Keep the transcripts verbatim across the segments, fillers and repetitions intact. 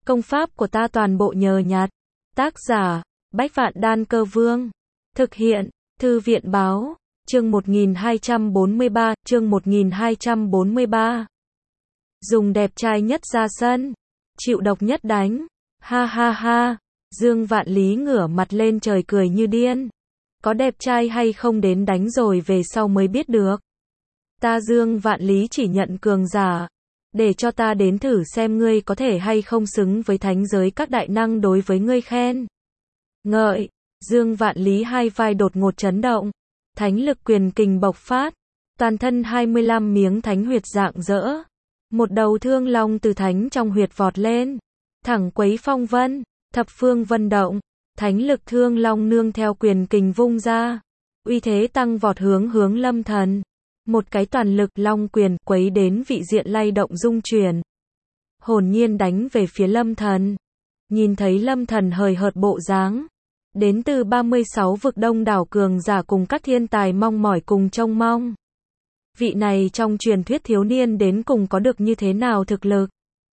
Công pháp của ta toàn bộ nhờ nhặt. Tác giả, Bách Vạn Đan Cơ Vương. Thực hiện, Thư viện Báo. Chương một nghìn hai trăm bốn mươi ba, chương một nghìn hai trăm bốn mươi ba. Dùng đẹp trai nhất ra sân, chịu độc nhất đánh. Ha ha ha. Dương Vạn Lý ngửa mặt lên trời cười như điên. Có đẹp trai hay không đến đánh rồi về sau mới biết được. Ta Dương Vạn Lý chỉ nhận cường giả. Để cho ta đến thử xem ngươi có thể hay không xứng với thánh giới các đại năng đối với ngươi khen ngợi. Dương Vạn Lý hai vai đột ngột chấn động. Thánh lực quyền kình bộc phát. Toàn thân hai mươi lăm miếng thánh huyệt rạng rỡ. Một đầu thương long từ thánh trong huyệt vọt lên. Thẳng quấy phong vân, thập phương vân động. Thánh lực thương long nương theo quyền kình vung ra. Uy thế tăng vọt hướng hướng Lâm Thần. Một cái toàn lực long quyền quấy đến vị diện lay động rung chuyển. Hồn nhiên đánh về phía Lâm Thần. Nhìn thấy Lâm Thần hời hợt bộ dáng. Đến từ ba mươi sáu vực đông đảo cường giả cùng các thiên tài mong mỏi cùng trông mong. Vị này trong truyền thuyết thiếu niên đến cùng có được như thế nào thực lực?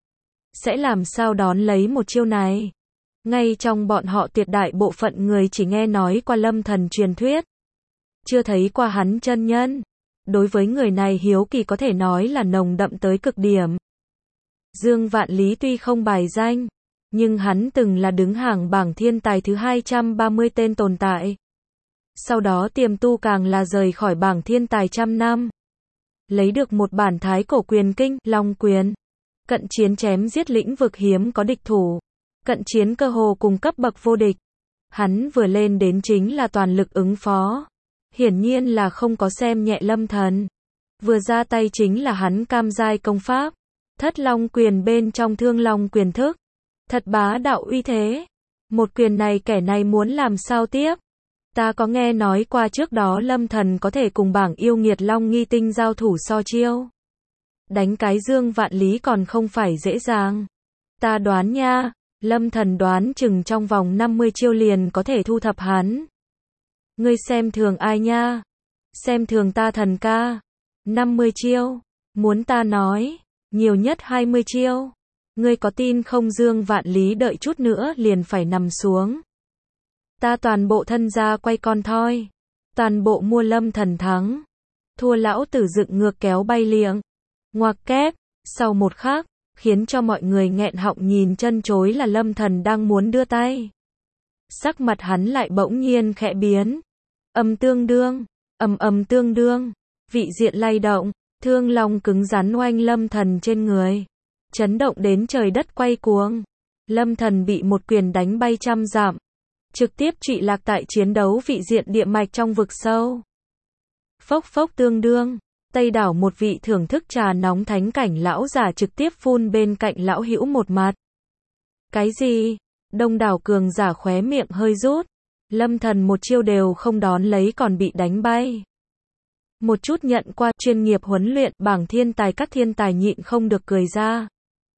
Sẽ làm sao đón lấy một chiêu này? Ngay trong bọn họ tuyệt đại bộ phận người chỉ nghe nói qua Lâm Thần truyền thuyết. Chưa thấy qua hắn chân nhân. Đối với người này hiếu kỳ có thể nói là nồng đậm tới cực điểm. Dương Vạn Lý tuy không bài danh, nhưng hắn từng là đứng hàng bảng thiên tài thứ hai trăm ba mươi tên tồn tại. Sau đó tiềm tu càng là rời khỏi bảng thiên tài trăm năm. Lấy được một bản thái cổ quyền kinh, Long Quyền. Cận chiến chém giết lĩnh vực hiếm có địch thủ. Cận chiến cơ hồ cùng cấp bậc vô địch. Hắn vừa lên đến chính là toàn lực ứng phó. Hiển nhiên là không có xem nhẹ Lâm Thần. Vừa ra tay chính là hắn cam giai công pháp. Thất Long Quyền bên trong Thương Long Quyền thức. Thật bá đạo uy thế. Một quyền này kẻ này muốn làm sao tiếp? Ta có nghe nói qua trước đó Lâm Thần có thể cùng bảng yêu nghiệt Long Nghi Tinh giao thủ so chiêu. Đánh cái Dương Vạn Lý còn không phải dễ dàng. Ta đoán nha, Lâm Thần đoán chừng trong vòng năm mươi chiêu liền có thể thu thập hắn. Ngươi xem thường ai nha? Xem thường ta thần ca. năm mươi chiêu. Muốn ta nói, nhiều nhất hai mươi chiêu. Ngươi có tin không? Dương Vạn Lý đợi chút nữa liền phải nằm xuống. Ta toàn bộ thân gia quay con thoi. Toàn bộ mua Lâm Thần thắng. Thua lão tử dựng ngược kéo bay liệng. Ngoặc kép, sau một khắc, khiến cho mọi người nghẹn họng nhìn chân chối là Lâm Thần đang muốn đưa tay. Sắc mặt hắn lại bỗng nhiên khẽ biến. Âm tương đương, ầm ầm tương đương, vị diện lay động, thương long cứng rắn oanh Lâm Thần trên người. Chấn động đến trời đất quay cuồng. Lâm Thần bị một quyền đánh bay trăm dặm. Trực tiếp trụy lạc tại chiến đấu vị diện địa mạch trong vực sâu. Phốc phốc tương đương, Tây đảo một vị thưởng thức trà nóng thánh cảnh lão giả trực tiếp phun bên cạnh lão hữu một mặt. Cái gì? Đông đảo cường giả khóe miệng hơi rút. Lâm Thần một chiêu đều không đón lấy còn bị đánh bay. Một chút nhận qua chuyên nghiệp huấn luyện bảng thiên tài các thiên tài nhịn không được cười ra.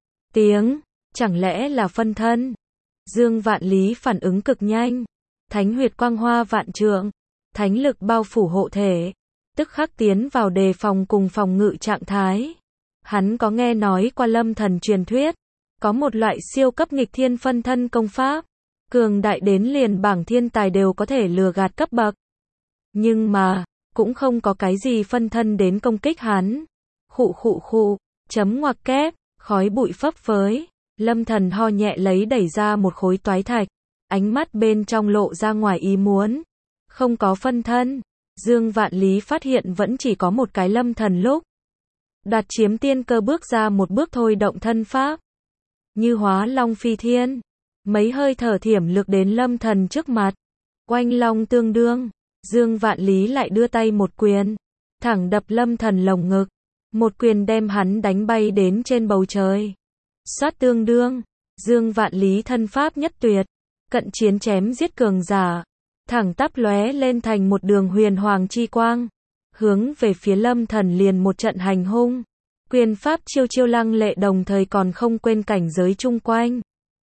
Tiếng, chẳng lẽ là phân thân? Dương Vạn Lý phản ứng cực nhanh. Thánh huyệt quang hoa vạn trượng. Thánh lực bao phủ hộ thể. Tức khắc tiến vào đề phòng cùng phòng ngự trạng thái. Hắn có nghe nói qua Lâm Thần truyền thuyết. Có một loại siêu cấp nghịch thiên phân thân công pháp. Cường đại đến liền bảng thiên tài đều có thể lừa gạt cấp bậc. Nhưng mà, cũng không có cái gì phân thân đến công kích hắn. Khụ khụ khụ, chấm ngoặc kép, khói bụi phấp phới. Lâm Thần ho nhẹ lấy đẩy ra một khối toái thạch. Ánh mắt bên trong lộ ra ngoài ý muốn. Không có phân thân. Dương Vạn Lý phát hiện vẫn chỉ có một cái Lâm Thần lúc. Đoạt chiếm tiên cơ bước ra một bước thôi động thân pháp. Như hóa long phi thiên. Mấy hơi thở thiểm lực đến Lâm Thần trước mặt. Oanh long tương đương. Dương Vạn Lý lại đưa tay một quyền. Thẳng đập Lâm Thần lồng ngực. Một quyền đem hắn đánh bay đến trên bầu trời. Xoát tương đương. Dương Vạn Lý thân pháp nhất tuyệt. Cận chiến chém giết cường giả. Thẳng tắp lóe lên thành một đường huyền hoàng chi quang. Hướng về phía Lâm Thần liền một trận hành hung. Quyền pháp chiêu chiêu lăng lệ đồng thời còn không quên cảnh giới chung quanh.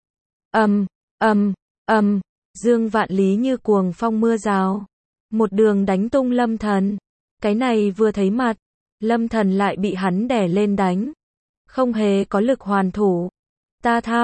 Ầm, ầm, ầm, Dương Vạn Lý như cuồng phong mưa rào. Một đường đánh tung Lâm Thần. Cái này vừa thấy mặt, Lâm Thần lại bị hắn đè lên đánh. Không hề có lực hoàn thủ. Ta thao,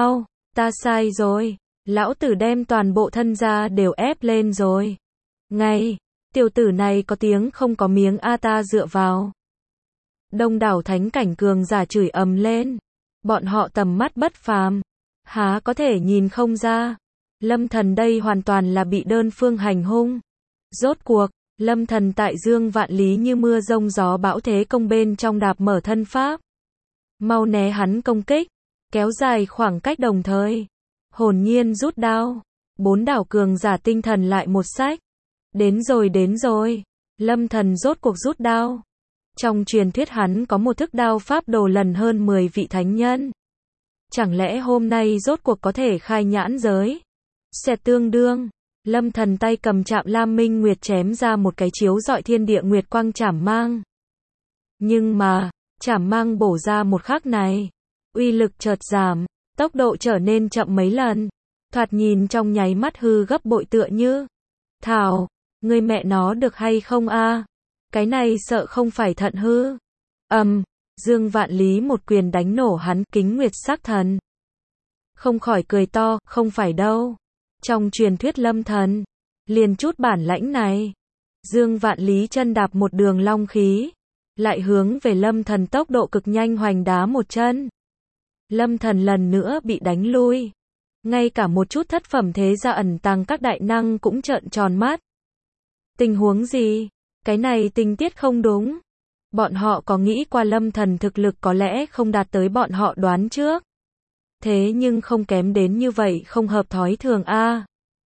Ta sai rồi. Lão tử đem toàn bộ thân gia đều ép lên rồi. Ngay, tiểu tử này có tiếng không có miếng a ta dựa vào. Đông đảo thánh cảnh cường giả chửi ầm lên. Bọn họ tầm mắt bất phàm. Há có thể nhìn không ra. Lâm Thần đây hoàn toàn là bị đơn phương hành hung. Rốt cuộc, Lâm Thần tại dương vạn lý như mưa rông gió bão thế công bên trong đạp mở thân pháp. Mau né hắn công kích. Kéo dài khoảng cách đồng thời. Hồn nhiên rút đao. Bốn đảo cường giả tinh thần lại một sách. Đến rồi đến rồi. Lâm Thần rốt cuộc rút đao. Trong truyền thuyết hắn có một thức đao pháp đồ lần hơn mười vị thánh nhân. Chẳng lẽ hôm nay rốt cuộc có thể khai nhãn giới? Sẽ tương đương. Lâm Thần tay cầm chạm Lam Minh Nguyệt chém ra một cái chiếu rọi thiên địa nguyệt quang chảm mang. Nhưng mà, chảm mang bổ ra một khắc này. Uy lực chợt giảm. Tốc độ trở nên chậm mấy lần. Thoạt nhìn trong nháy mắt hư gấp bội tựa như. Thảo, ngươi mẹ nó được hay không a? Cái này sợ không phải thận hư. Ầm, um, Dương Vạn Lý một quyền đánh nổ hắn Kính Nguyệt sắc thần. Không khỏi cười to, không phải đâu. Trong truyền thuyết Lâm Thần, liền chút bản lãnh này. Dương Vạn Lý chân đạp một đường long khí, lại hướng về Lâm Thần tốc độ cực nhanh hoành đá một chân. Lâm Thần lần nữa bị đánh lui. Ngay cả một chút thất phẩm thế gia ẩn tàng các đại năng cũng trợn tròn mắt. Tình huống gì? Cái này tình tiết không đúng. Bọn họ có nghĩ qua Lâm Thần thực lực có lẽ không đạt tới bọn họ đoán trước. Thế nhưng không kém đến như vậy không hợp thói thường a. À.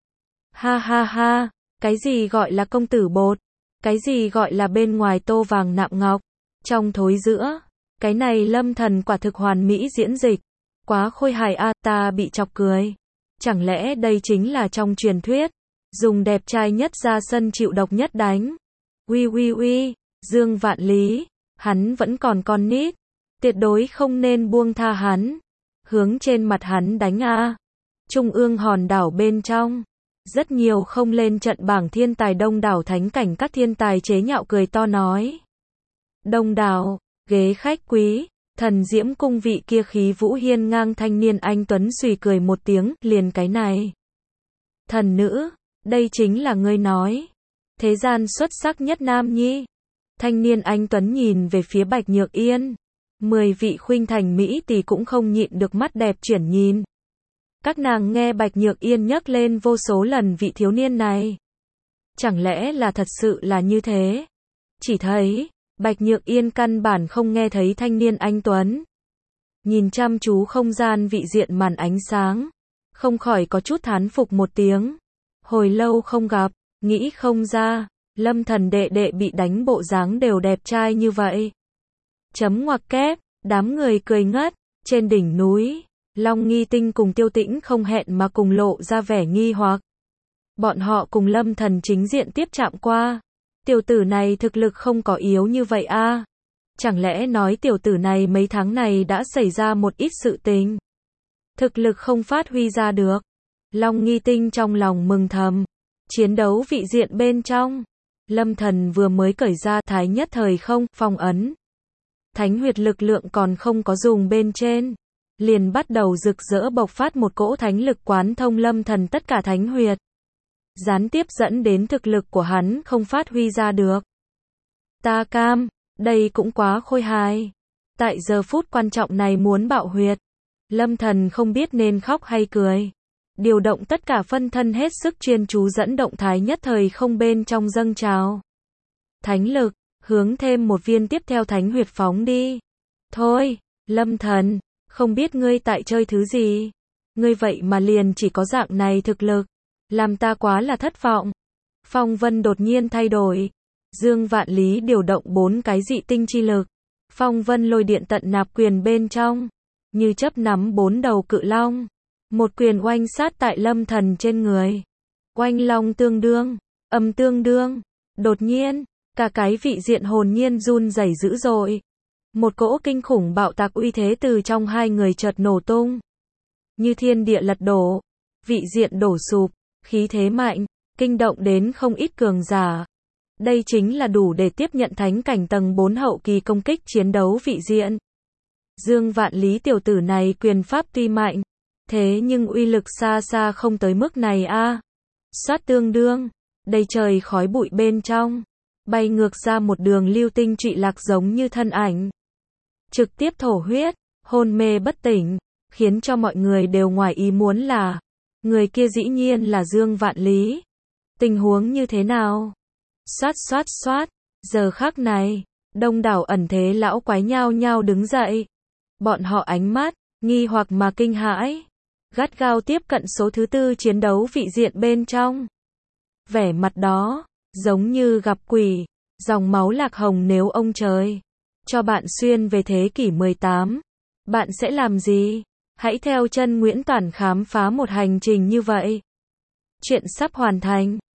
Ha ha ha, cái gì gọi là công tử bột? Cái gì gọi là bên ngoài tô vàng nạm ngọc? Trong thối giữa, cái này Lâm Thần quả thực hoàn mỹ diễn dịch. Quá khôi hài a, à, ta bị chọc cười. Chẳng lẽ đây chính là trong truyền thuyết, dùng đẹp trai nhất ra sân chịu độc nhất đánh. Uy uy uy, Dương Vạn Lý, hắn vẫn còn con nít, tuyệt đối không nên buông tha hắn. Hướng trên mặt hắn đánh a. Trung ương hòn đảo bên trong, rất nhiều không lên trận bảng thiên tài đông đảo thánh cảnh các thiên tài chế nhạo cười to nói. Đông đảo, ghế khách quý, thần diễm cung vị kia khí vũ hiên ngang thanh niên anh tuấn xùy cười một tiếng, liền cái này. Thần nữ, đây chính là ngươi nói. Thế gian xuất sắc nhất nam nhi. Thanh niên anh tuấn nhìn về phía Bạch Nhược Yên. Mười vị khuynh thành mỹ tỷ cũng không nhịn được mắt đẹp chuyển nhìn. Các nàng nghe Bạch Nhược Yên nhắc lên vô số lần vị thiếu niên này. Chẳng lẽ là thật sự là như thế? Chỉ thấy, Bạch Nhược Yên căn bản không nghe thấy thanh niên anh tuấn. Nhìn chăm chú không gian vị diện màn ánh sáng. Không khỏi có chút thán phục một tiếng. Hồi lâu không gặp, nghĩ không ra, Lâm Thần đệ đệ bị đánh bộ dáng đều đẹp trai như vậy. Chấm ngoặc kép, đám người cười ngất, trên đỉnh núi, Long Nghi Tinh cùng Tiêu Tĩnh không hẹn mà cùng lộ ra vẻ nghi hoặc. Bọn họ cùng Lâm Thần chính diện tiếp chạm qua. Tiểu tử này thực lực không có yếu như vậy a. À? Chẳng lẽ nói tiểu tử này mấy tháng này đã xảy ra một ít sự tình. Thực lực không phát huy ra được. Long Nghi Tinh trong lòng mừng thầm. Chiến đấu vị diện bên trong. Lâm Thần vừa mới cởi ra thái nhất thời không, phong ấn. Thánh huyệt lực lượng còn không có dùng bên trên. Liền bắt đầu rực rỡ bộc phát một cỗ thánh lực quán thông Lâm Thần tất cả thánh huyệt. Gián tiếp dẫn đến thực lực của hắn không phát huy ra được. Ta cam, đây cũng quá khôi hài. Tại giờ phút quan trọng này muốn bạo huyệt. Lâm Thần không biết nên khóc hay cười. Điều động tất cả phân thân hết sức chuyên chú dẫn động thái nhất thời không bên trong dâng trào. Thánh lực, hướng thêm một viên tiếp theo thánh huyệt phóng đi. Thôi, Lâm Thần, không biết ngươi tại chơi thứ gì. Ngươi vậy mà liền chỉ có dạng này thực lực. Làm ta quá là thất vọng. Phong vân đột nhiên thay đổi. Dương Vạn Lý điều động bốn cái dị tinh chi lực. Phong vân lôi điện tận nạp quyền bên trong. Như chấp nắm bốn đầu cự long. Một quyền oanh sát tại Lâm Thần trên người. Oanh long tương đương, âm tương đương. Đột nhiên, cả cái vị diện hồn nhiên run rẩy dữ dội. Một cỗ kinh khủng bạo tạc uy thế từ trong hai người chợt nổ tung. Như thiên địa lật đổ, vị diện đổ sụp, khí thế mạnh, kinh động đến không ít cường giả. Đây chính là đủ để tiếp nhận thánh cảnh tầng bốn hậu kỳ công kích chiến đấu vị diện. Dương Vạn Lý tiểu tử này quyền pháp tuy mạnh, Thế nhưng uy lực xa xa không tới mức này a. Soát tương đương, đầy trời khói bụi bên trong, bay ngược ra một đường lưu tinh trụy lạc giống như thân ảnh. Trực tiếp thổ huyết, hôn mê bất tỉnh, khiến cho mọi người đều ngoài ý muốn là, người kia dĩ nhiên là Dương Vạn Lý. Tình huống như thế nào? Xoát xoát xoát, giờ khắc này, đông đảo ẩn thế lão quái nhao nhao đứng dậy. Bọn họ ánh mắt, nghi hoặc mà kinh hãi, gắt gao tiếp cận số thứ tư chiến đấu vị diện bên trong. Vẻ mặt đó, giống như gặp quỷ, dòng máu lạc hồng nếu ông trời cho bạn xuyên về thế kỷ mười tám, bạn sẽ làm gì? Hãy theo chân Nguyễn Toản khám phá một hành trình như vậy. Chuyện sắp hoàn thành.